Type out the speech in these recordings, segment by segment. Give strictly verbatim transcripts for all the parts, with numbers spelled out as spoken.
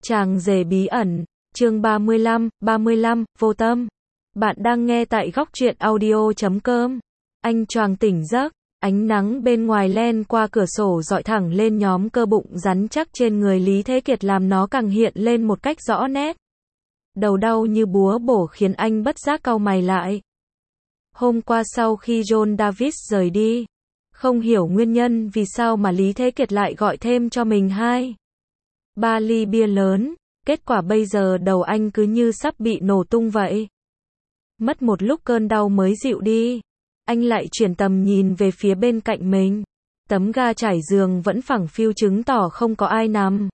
Chàng rể bí ẩn, chương ba mươi lăm, ba mươi lăm, vô tâm. Bạn đang nghe tại góc truyện audio chấm com. Anh choàng tỉnh giấc, ánh nắng bên ngoài len qua cửa sổ dọi thẳng lên nhóm cơ bụng rắn chắc trên người Lý Thế Kiệt làm nó càng hiện lên một cách rõ nét. Đầu đau như búa bổ khiến anh bất giác cau mày lại. Hôm qua sau khi John Davis rời đi, không hiểu nguyên nhân vì sao mà Lý Thế Kiệt lại gọi thêm cho mình hai ba ly bia lớn, kết quả bây giờ đầu anh cứ như sắp bị nổ tung vậy. Mất một lúc cơn đau mới dịu đi, anh lại chuyển tầm nhìn về phía bên cạnh mình. Tấm ga trải giường vẫn phẳng phiu chứng tỏ không có ai nằm.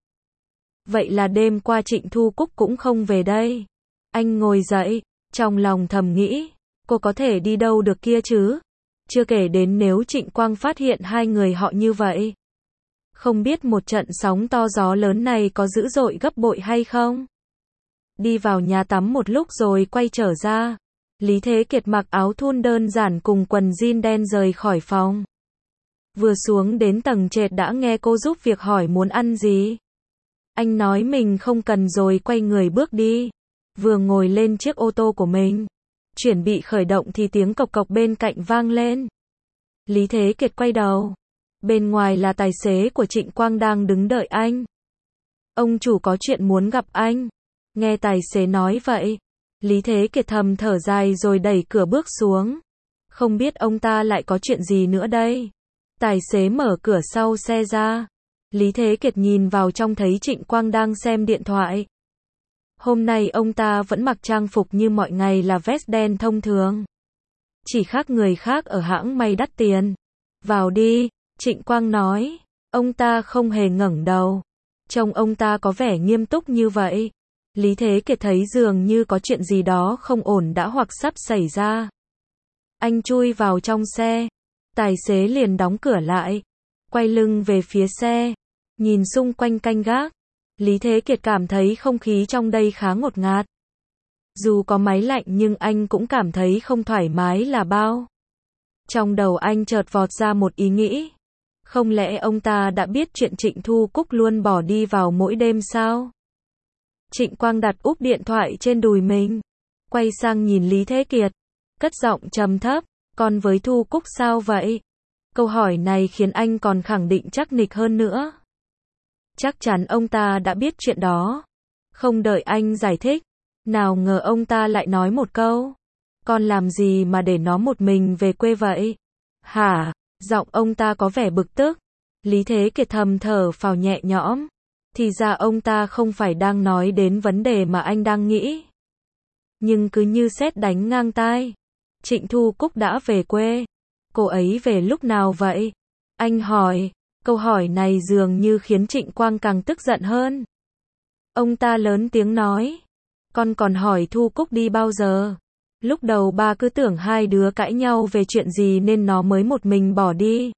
Vậy là đêm qua Trịnh Thu Cúc cũng không về đây. Anh ngồi dậy, trong lòng thầm nghĩ, cô có thể đi đâu được kia chứ? Chưa kể đến nếu Trịnh Quang phát hiện hai người họ như vậy. Không biết một trận sóng to gió lớn này có dữ dội gấp bội hay không? Đi vào nhà tắm một lúc rồi quay trở ra. Lý Thế Kiệt mặc áo thun đơn giản cùng quần jean đen rời khỏi phòng. Vừa xuống đến tầng trệt đã nghe cô giúp việc hỏi muốn ăn gì. Anh nói mình không cần rồi quay người bước đi. Vừa ngồi lên chiếc ô tô của mình, chuẩn bị khởi động thì tiếng cộc cộc bên cạnh vang lên. Lý Thế Kiệt quay đầu. Bên ngoài là tài xế của Trịnh Quang đang đứng đợi anh. Ông chủ có chuyện muốn gặp anh. Nghe tài xế nói vậy, Lý Thế Kiệt thầm thở dài rồi đẩy cửa bước xuống. Không biết ông ta lại có chuyện gì nữa đây. Tài xế mở cửa sau xe ra. Lý Thế Kiệt nhìn vào trong thấy Trịnh Quang đang xem điện thoại. Hôm nay ông ta vẫn mặc trang phục như mọi ngày là vest đen thông thường. Chỉ khác người khác ở hãng may đắt tiền. Vào đi, Trịnh Quang nói. Ông ta không hề ngẩng đầu. Trông ông ta có vẻ nghiêm túc như vậy. Lý Thế Kiệt thấy dường như có chuyện gì đó không ổn đã hoặc sắp xảy ra. Anh chui vào trong xe. Tài xế liền đóng cửa lại. Quay lưng về phía xe. Nhìn xung quanh canh gác. Lý Thế Kiệt cảm thấy không khí trong đây khá ngột ngạt. Dù có máy lạnh nhưng anh cũng cảm thấy không thoải mái là bao. Trong đầu anh chợt vọt ra một ý nghĩ. Không lẽ ông ta đã biết chuyện Trịnh Thu Cúc luôn bỏ đi vào mỗi đêm sao? Trịnh Quang đặt úp điện thoại trên đùi mình. Quay sang nhìn Lý Thế Kiệt. Cất giọng trầm thấp. Còn với Thu Cúc sao vậy? Câu hỏi này khiến anh còn khẳng định chắc nịch hơn nữa. Chắc chắn ông ta đã biết chuyện đó. Không đợi anh giải thích. Nào ngờ ông ta lại nói một câu. Con làm gì mà để nó một mình về quê vậy? Hả? Giọng ông ta có vẻ bực tức. Lý Thế Kiệt thầm thở phào nhẹ nhõm. Thì ra ông ta không phải đang nói đến vấn đề mà anh đang nghĩ. Nhưng cứ như sét đánh ngang tai. Trịnh Thu Cúc đã về quê. Cô ấy về lúc nào vậy? Anh hỏi. Câu hỏi này dường như khiến Trịnh Quang càng tức giận hơn. Ông ta lớn tiếng nói. Con còn hỏi Thu Cúc đi bao giờ? Lúc đầu ba cứ tưởng hai đứa cãi nhau về chuyện gì nên nó mới một mình bỏ đi.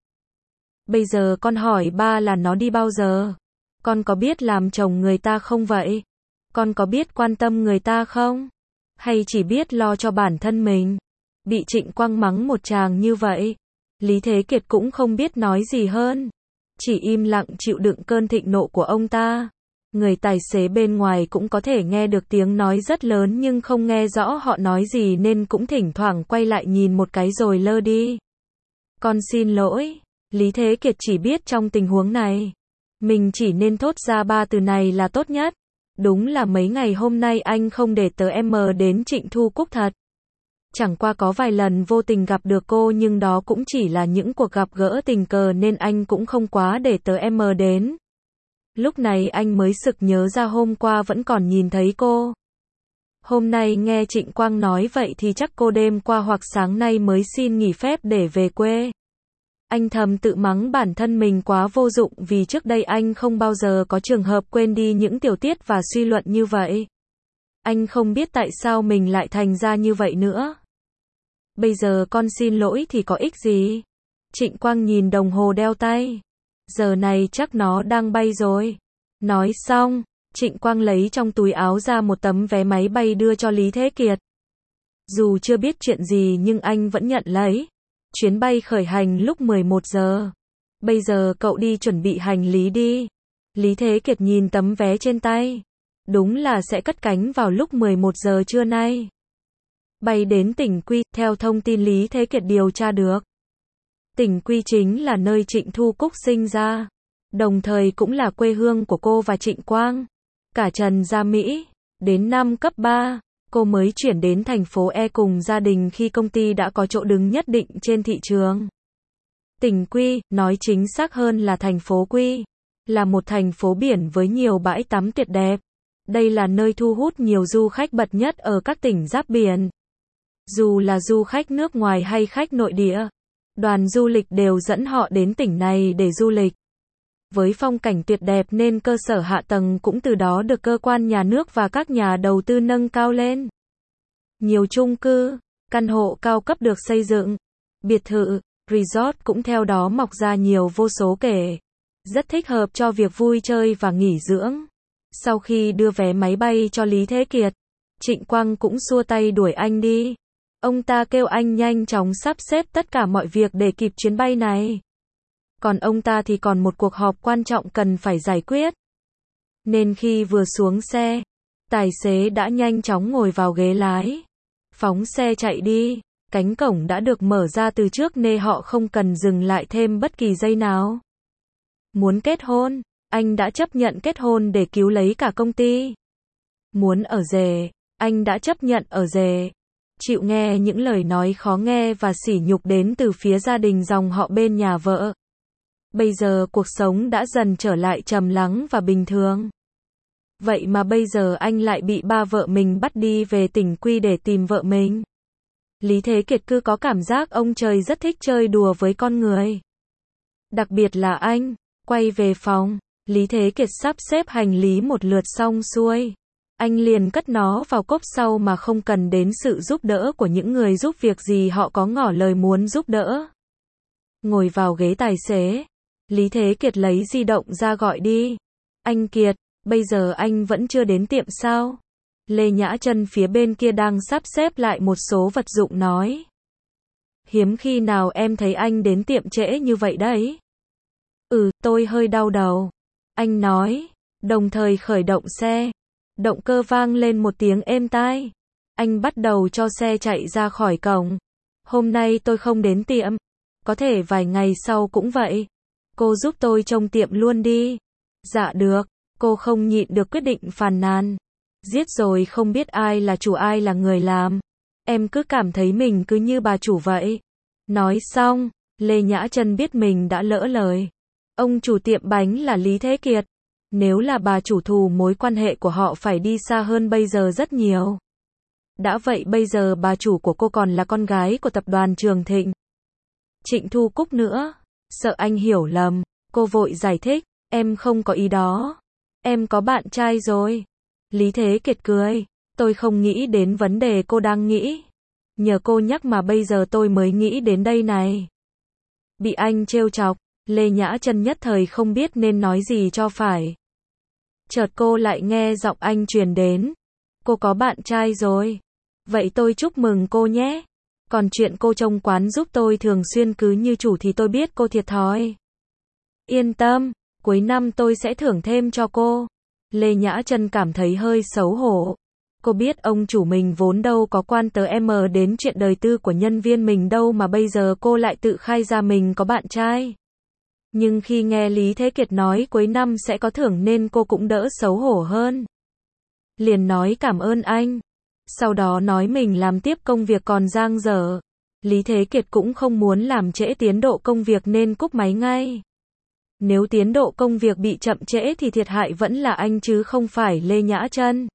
Bây giờ con hỏi ba là nó đi bao giờ? Con có biết làm chồng người ta không vậy? Con có biết quan tâm người ta không? Hay chỉ biết lo cho bản thân mình? Bị Trịnh Quang mắng một tràng như vậy, Lý Thế Kiệt cũng không biết nói gì hơn. Chỉ im lặng chịu đựng cơn thịnh nộ của ông ta. Người tài xế bên ngoài cũng có thể nghe được tiếng nói rất lớn nhưng không nghe rõ họ nói gì nên cũng thỉnh thoảng quay lại nhìn một cái rồi lơ đi. Con xin lỗi. Lý Thế Kiệt chỉ biết trong tình huống này, mình chỉ nên thốt ra ba từ này là tốt nhất. Đúng là mấy ngày hôm nay anh không để tớ em đến Trịnh Thu Cúc thật. Chẳng qua có vài lần vô tình gặp được cô nhưng đó cũng chỉ là những cuộc gặp gỡ tình cờ nên anh cũng không quá để tớ em đến. Lúc này anh mới sực nhớ ra hôm qua vẫn còn nhìn thấy cô. Hôm nay nghe Trịnh Quang nói vậy thì chắc cô đêm qua hoặc sáng nay mới xin nghỉ phép để về quê. Anh thầm tự mắng bản thân mình quá vô dụng vì trước đây anh không bao giờ có trường hợp quên đi những tiểu tiết và suy luận như vậy. Anh không biết tại sao mình lại thành ra như vậy nữa. Bây giờ con xin lỗi thì có ích gì? Trịnh Quang nhìn đồng hồ đeo tay. Giờ này chắc nó đang bay rồi. Nói xong, Trịnh Quang lấy trong túi áo ra một tấm vé máy bay đưa cho Lý Thế Kiệt. Dù chưa biết chuyện gì nhưng anh vẫn nhận lấy. Chuyến bay khởi hành lúc mười một giờ. Bây giờ cậu đi chuẩn bị hành lý đi. Lý Thế Kiệt nhìn tấm vé trên tay. đúng là sẽ cất cánh vào lúc mười một giờ trưa nay. Bay đến tỉnh Quy, theo thông tin Lý Thế Kiệt điều tra được. Tỉnh Quy chính là nơi Trịnh Thu Cúc sinh ra, đồng thời cũng là quê hương của cô và Trịnh Quang. Cả Trần ra Mỹ, đến năm cấp ba, cô mới chuyển đến thành phố E cùng gia đình khi công ty đã có chỗ đứng nhất định trên thị trường. Tỉnh Quy, nói chính xác hơn là thành phố Quy, là một thành phố biển với nhiều bãi tắm tuyệt đẹp. Đây là nơi thu hút nhiều du khách bậc nhất ở các tỉnh giáp biển. Dù là du khách nước ngoài hay khách nội địa, đoàn du lịch đều dẫn họ đến tỉnh này để du lịch. Với phong cảnh tuyệt đẹp nên cơ sở hạ tầng cũng từ đó được cơ quan nhà nước và các nhà đầu tư nâng cao lên. Nhiều chung cư, căn hộ cao cấp được xây dựng, biệt thự, resort cũng theo đó mọc ra nhiều vô số kể. Rất thích hợp cho việc vui chơi và nghỉ dưỡng. Sau khi đưa vé máy bay cho Lý Thế Kiệt, Trịnh Quang cũng xua tay đuổi anh đi. Ông ta kêu anh nhanh chóng sắp xếp tất cả mọi việc để kịp chuyến bay này. Còn ông ta thì còn một cuộc họp quan trọng cần phải giải quyết. Nên khi vừa xuống xe, tài xế đã nhanh chóng ngồi vào ghế lái. Phóng xe chạy đi, cánh cổng đã được mở ra từ trước nên họ không cần dừng lại thêm bất kỳ giây nào. Muốn kết hôn, anh đã chấp nhận kết hôn để cứu lấy cả công ty. Muốn ở rể, anh đã chấp nhận ở rể. Chịu nghe những lời nói khó nghe và sỉ nhục đến từ phía gia đình dòng họ bên nhà vợ. Bây giờ cuộc sống đã dần trở lại trầm lắng và bình thường. Vậy mà bây giờ anh lại bị ba vợ mình bắt đi về tỉnh Quy để tìm vợ mình. Lý Thế Kiệt cứ có cảm giác ông trời rất thích chơi đùa với con người. Đặc biệt là anh, quay về phòng, Lý Thế Kiệt sắp xếp hành lý một lượt xong xuôi. Anh liền cất nó vào cốp sau mà không cần đến sự giúp đỡ của những người giúp việc gì họ có ngỏ lời muốn giúp đỡ. Ngồi vào ghế tài xế, Lý Thế Kiệt lấy di động ra gọi đi. Anh Kiệt, bây giờ anh vẫn chưa đến tiệm sao? Lê Nhã Trân phía bên kia đang sắp xếp lại một số vật dụng nói. Hiếm khi nào em thấy anh đến tiệm trễ như vậy đấy. Ừ, tôi hơi đau đầu. Anh nói, đồng thời khởi động xe. Động cơ vang lên một tiếng êm tai. Anh bắt đầu cho xe chạy ra khỏi cổng. Hôm nay tôi không đến tiệm. Có thể vài ngày sau cũng vậy. Cô giúp tôi trông tiệm luôn đi. Dạ được. Cô không nhịn được quyết định phàn nàn. Giết rồi không biết ai là chủ ai là người làm. Em cứ cảm thấy mình cứ như bà chủ vậy. Nói xong, Lê Nhã Trân biết mình đã lỡ lời. Ông chủ tiệm bánh là Lý Thế Kiệt. Nếu là bà chủ thù mối quan hệ của họ phải đi xa hơn bây giờ rất nhiều. Đã vậy bây giờ bà chủ của cô còn là con gái của tập đoàn Trường Thịnh. Trịnh Thu Cúc nữa. Sợ anh hiểu lầm, cô vội giải thích. Em không có ý đó. Em có bạn trai rồi. Lý Thế Kiệt cười. Tôi không nghĩ đến vấn đề cô đang nghĩ. Nhờ cô nhắc mà bây giờ tôi mới nghĩ đến đây này. Bị anh trêu chọc, Lê Nhã Trân nhất thời không biết nên nói gì cho phải. Chợt cô lại nghe giọng anh truyền đến. Cô có bạn trai rồi. Vậy tôi chúc mừng cô nhé. Còn chuyện cô trông quán giúp tôi thường xuyên cứ như chủ thì tôi biết cô thiệt thòi. Yên tâm, cuối năm tôi sẽ thưởng thêm cho cô. Lê Nhã Trân cảm thấy hơi xấu hổ. Cô biết ông chủ mình vốn đâu có quan tớ em đến chuyện đời tư của nhân viên mình đâu mà bây giờ cô lại tự khai ra mình có bạn trai. Nhưng khi nghe Lý Thế Kiệt nói cuối năm sẽ có thưởng nên cô cũng đỡ xấu hổ hơn. Liền nói cảm ơn anh. Sau đó nói mình làm tiếp công việc còn dang dở. Lý Thế Kiệt cũng không muốn làm trễ tiến độ công việc nên cúp máy ngay. Nếu tiến độ công việc bị chậm trễ thì thiệt hại vẫn là anh chứ không phải Lê Nhã Trân.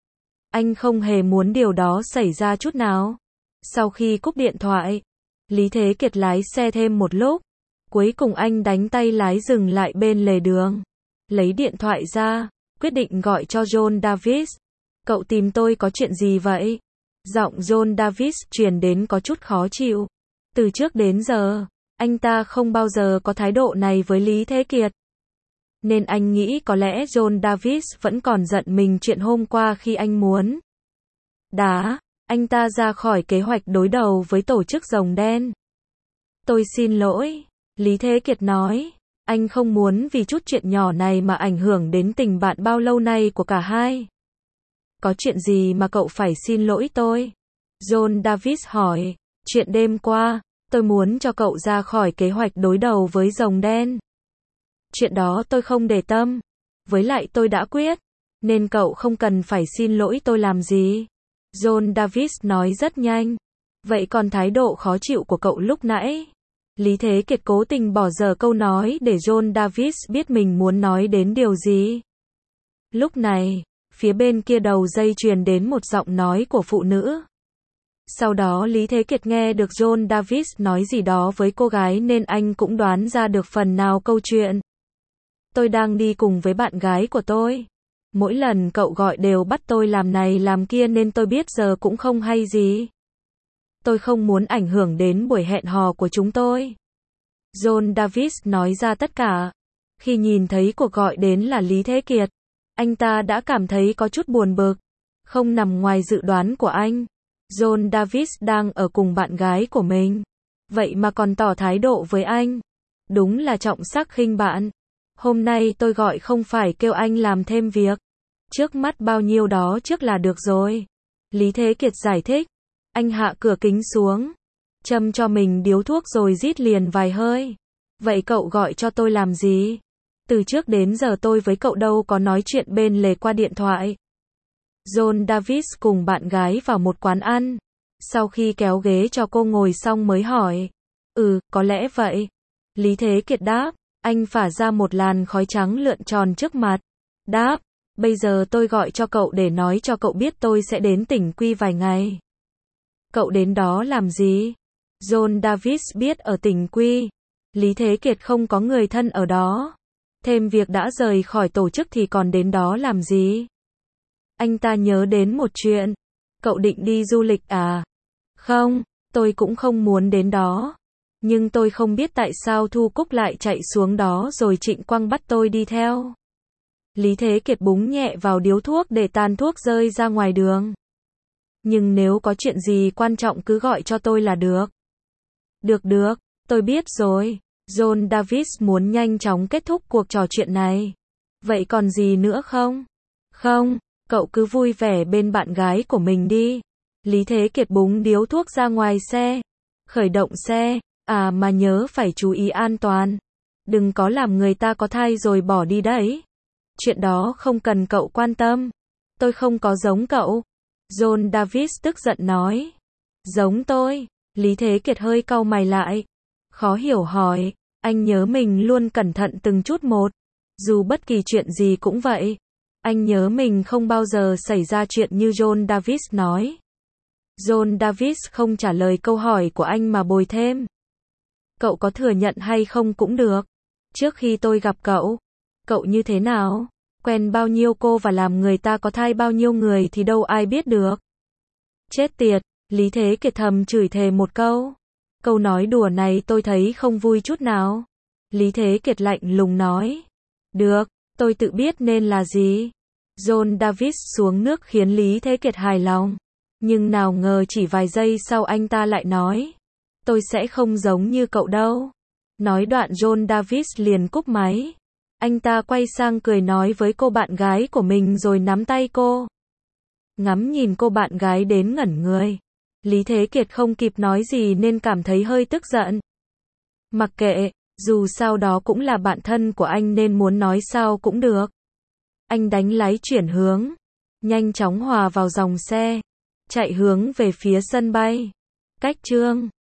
Anh không hề muốn điều đó xảy ra chút nào. Sau khi cúp điện thoại, Lý Thế Kiệt lái xe thêm một lúc. Cuối cùng anh đánh tay lái dừng lại bên lề đường. Lấy điện thoại ra, quyết định gọi cho John Davis. Cậu tìm tôi có chuyện gì vậy? Giọng John Davis truyền đến có chút khó chịu. Từ trước đến giờ, anh ta không bao giờ có thái độ này với Lý Thế Kiệt. Nên anh nghĩ có lẽ John Davis vẫn còn giận mình chuyện hôm qua khi anh muốn đá anh ta ra khỏi kế hoạch đối đầu với tổ chức Rồng Đen. Tôi xin lỗi, Lý Thế Kiệt nói. Anh không muốn vì chút chuyện nhỏ này mà ảnh hưởng đến tình bạn bao lâu nay của cả hai. Có chuyện gì mà cậu phải xin lỗi tôi? John Davis hỏi. Chuyện đêm qua, tôi muốn cho cậu ra khỏi kế hoạch đối đầu với rồng đen. Chuyện đó tôi không để tâm. Với lại tôi đã quyết, nên cậu không cần phải xin lỗi tôi làm gì. John Davis nói rất nhanh. Vậy còn thái độ khó chịu của cậu lúc nãy? Lý Thế Kiệt cố tình bỏ dở câu nói để John Davis biết mình muốn nói đến điều gì. Lúc này, phía bên kia đầu dây truyền đến một giọng nói của phụ nữ. Sau đó Lý Thế Kiệt nghe được John Davis nói gì đó với cô gái nên anh cũng đoán ra được phần nào câu chuyện. Tôi đang đi cùng với bạn gái của tôi. Mỗi lần cậu gọi đều bắt tôi làm này làm kia nên tôi biết giờ cũng không hay gì. Tôi không muốn ảnh hưởng đến buổi hẹn hò của chúng tôi. John Davis nói ra tất cả. Khi nhìn thấy cuộc gọi đến là Lý Thế Kiệt, anh ta đã cảm thấy có chút buồn bực. Không nằm ngoài dự đoán của anh. John Davis đang ở cùng bạn gái của mình. Vậy mà còn tỏ thái độ với anh. Đúng là trọng sắc khinh bạn. Hôm nay tôi gọi không phải kêu anh làm thêm việc. Trước mắt bao nhiêu đó trước là được rồi. Lý Thế Kiệt giải thích. Anh hạ cửa kính xuống. Châm cho mình điếu thuốc rồi rít liền vài hơi. Vậy cậu gọi cho tôi làm gì? Từ trước đến giờ tôi với cậu đâu có nói chuyện bên lề qua điện thoại. John Davis cùng bạn gái vào một quán ăn. Sau khi kéo ghế cho cô ngồi xong mới hỏi. Ừ, có lẽ vậy. Lý Thế Kiệt đáp. Anh phả ra một làn khói trắng lượn tròn trước mặt. Đáp. Bây giờ tôi gọi cho cậu để nói cho cậu biết tôi sẽ đến tỉnh Quy vài ngày. Cậu đến đó làm gì? John Davis biết ở tỉnh Quy, Lý Thế Kiệt không có người thân ở đó. Thêm việc đã rời khỏi tổ chức thì còn đến đó làm gì? Anh ta nhớ đến một chuyện. Cậu định đi du lịch à? Không, tôi cũng không muốn đến đó. Nhưng tôi không biết tại sao Thu Cúc lại chạy xuống đó rồi Trịnh Quang bắt tôi đi theo. Lý Thế Kiệt búng nhẹ vào điếu thuốc để tàn thuốc rơi ra ngoài đường. Nhưng nếu có chuyện gì quan trọng cứ gọi cho tôi là được. Được được, tôi biết rồi. John Davis muốn nhanh chóng kết thúc cuộc trò chuyện này. Vậy còn gì nữa không? Không, cậu cứ vui vẻ bên bạn gái của mình đi. Lý Thế Kiệt búng điếu thuốc ra ngoài xe. Khởi động xe. À mà nhớ phải chú ý an toàn. Đừng có làm người ta có thai rồi bỏ đi đấy. Chuyện đó không cần cậu quan tâm. Tôi không có giống cậu. John Davis tức giận nói. Giống tôi? Lý Thế Kiệt hơi cau mày lại. Khó hiểu hỏi. Anh nhớ mình luôn cẩn thận từng chút một. Dù bất kỳ chuyện gì cũng vậy. Anh nhớ mình không bao giờ xảy ra chuyện như John Davis nói. John Davis không trả lời câu hỏi của anh mà bồi thêm. Cậu có thừa nhận hay không cũng được. Trước khi tôi gặp cậu, cậu như thế nào? Quen bao nhiêu cô và làm người ta có thai bao nhiêu người thì đâu ai biết được. Chết tiệt, Lý Thế Kiệt thầm chửi thề một câu. Câu nói đùa này tôi thấy không vui chút nào. Lý Thế Kiệt lạnh lùng nói. Được, tôi tự biết nên là gì. John Davis xuống nước khiến Lý Thế Kiệt hài lòng. Nhưng nào ngờ chỉ vài giây sau anh ta lại nói. Tôi sẽ không giống như cậu đâu. Nói đoạn John Davis liền cúp máy. Anh ta quay sang cười nói với cô bạn gái của mình rồi nắm tay cô. Ngắm nhìn cô bạn gái đến ngẩn người. Lý Thế Kiệt không kịp nói gì nên cảm thấy hơi tức giận. Mặc kệ, dù sao đó cũng là bạn thân của anh nên muốn nói sao cũng được. Anh đánh lái chuyển hướng. Nhanh chóng hòa vào dòng xe. Chạy hướng về phía sân bay. Cách Trương.